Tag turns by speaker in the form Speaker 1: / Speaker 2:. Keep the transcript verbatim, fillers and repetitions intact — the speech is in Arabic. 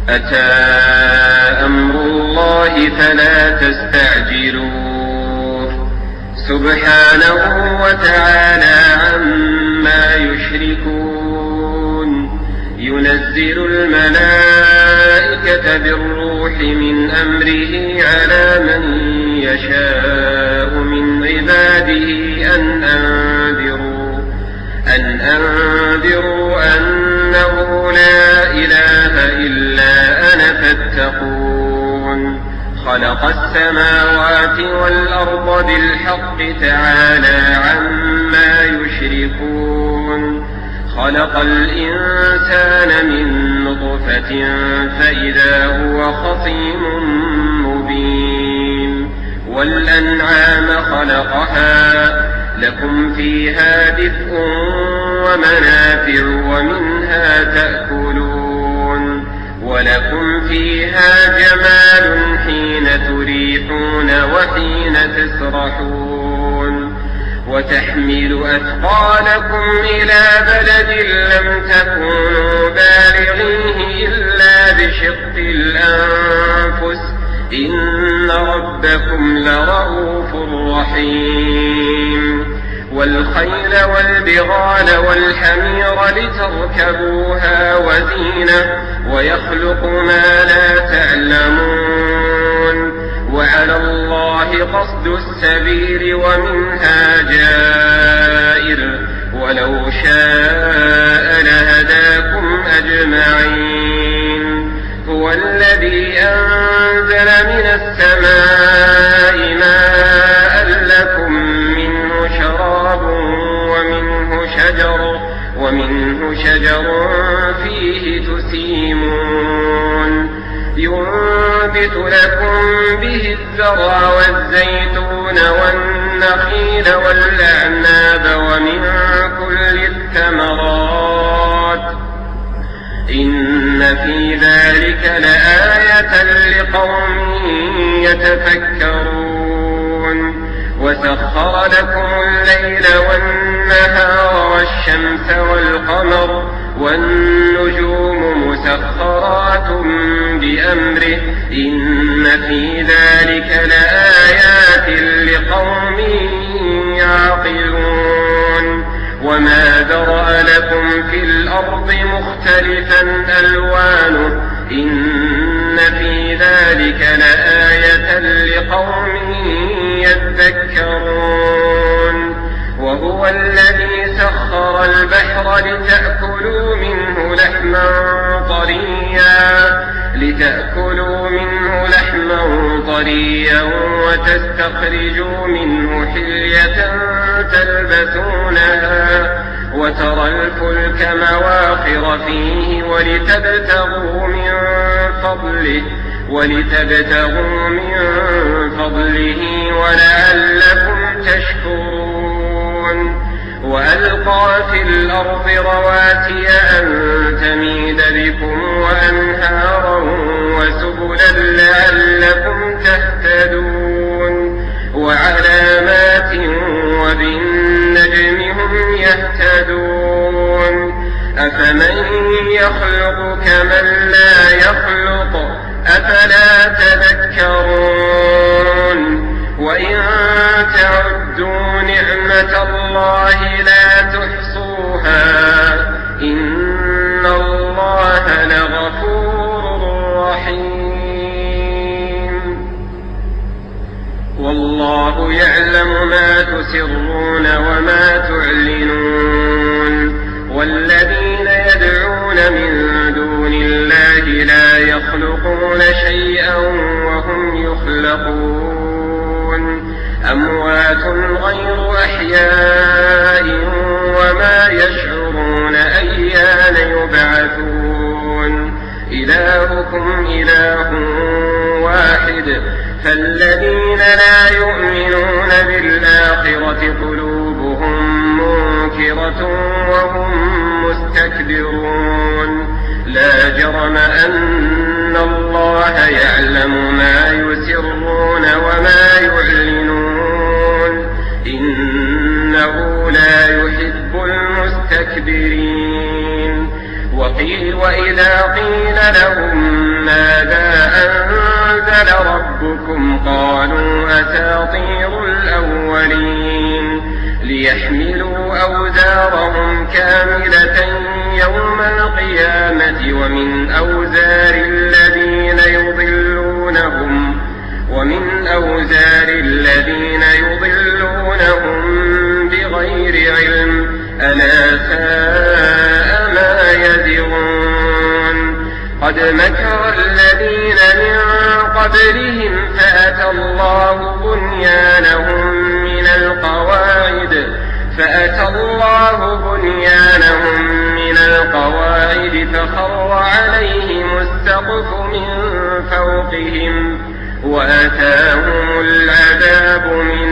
Speaker 1: أتى أمر الله فلا تستعجلوه سبحانه وتعالى عما يشركون. ينزل الملائكة بالروح من أمره على من يشاء من عباده أن أنذروا أن أنذروا أنه لا إله إلا أنا فاتقون. خلق السماوات والأرض بالحق تعالى عما يشركون. خلق الإنسان من نطفة فإذا هو خصيم مبين. والأنعام خلقها لكم فيها دفء ومنافع ومنها تأكلون ولكم فيها جمال حين تريحون وحين تسرحون. وتحمل أثقالكم إلى بلد لم تكونوا بالغيه إلا بشق الأنفس إن ربكم لرءوف رحيم. والخيل والبغال والحمير لتركبوها وزينة ويخلق ما لا تعلمون. وعلى الله قصد السبيل ومنها جائر ولو شاء لهداكم أجمعين. هو الذي أنزل من السماء ماء لكم منه شراب ومنه شجر ومنه شجر فيه تسيمون. ينبت لكم به الزرع والزيتون والنخيل والأعناب ومن كل الثمرات إن في ذلك لآية لقوم يتفكرون. وسخر لكم الليل والنهار والشمس والقمر والنجوم مسخرات بأمره إن في ذلك لآيات لقوم يعقلون. وما ذرأ لكم في الأرض مختلفا ألوانه إن في ذلك لآية لقوم يذكرون. وهو الذي سخر البحر لتأكلوا منه لحما طريا لتأكلوا منه لحما طريا وتستخرجوا منه حلية تلبسونها وترى الفلك مواخر فيه ولتبتغوا من فضله ولتبتغوا من فضله ولعلكم تشكرون. وألقى في الأرض رواسي أن تميد بكم وأنهارا وسبلا لعلكم تهتدون. وعلامات وبالنجم هم يهتدون. أفمن يخلق كمن لا يخلق أفلا تذكرون. وإن تعدوا نعمة الله لا تحصوها إن الله لغفور رحيم. والله يعلم ما تسرون وما تعلنون. والذين يدعون من دون الله لا يخلقون شيئا وهم يخلقون. أموات غير أحياء وما يشعرون أيان يبعثون. إلهكم إله واحد فالذين لا يؤمنون بالآخرة قلوبهم منكرة وهم مستكبرون. لا جرم أن الله يعلم ما يسرون وما يعلنون إنه لا يحب المستكبرين. وقيل وإذا قيل لهم أساطير الأولين ليحملوا أوزارهم كاملة يوم القيامة ومن أوزار الذين يضلونهم ومن أوزار الذين يضلونهم بغير علم ألا ساء ما يزرون قد مكر الذين من قبلهم فأتى الله بنيانهم من القواعد فأتى الله بنيانهم من القواعد فخر عليهم السقف من فوقهم وأتاهم العذاب من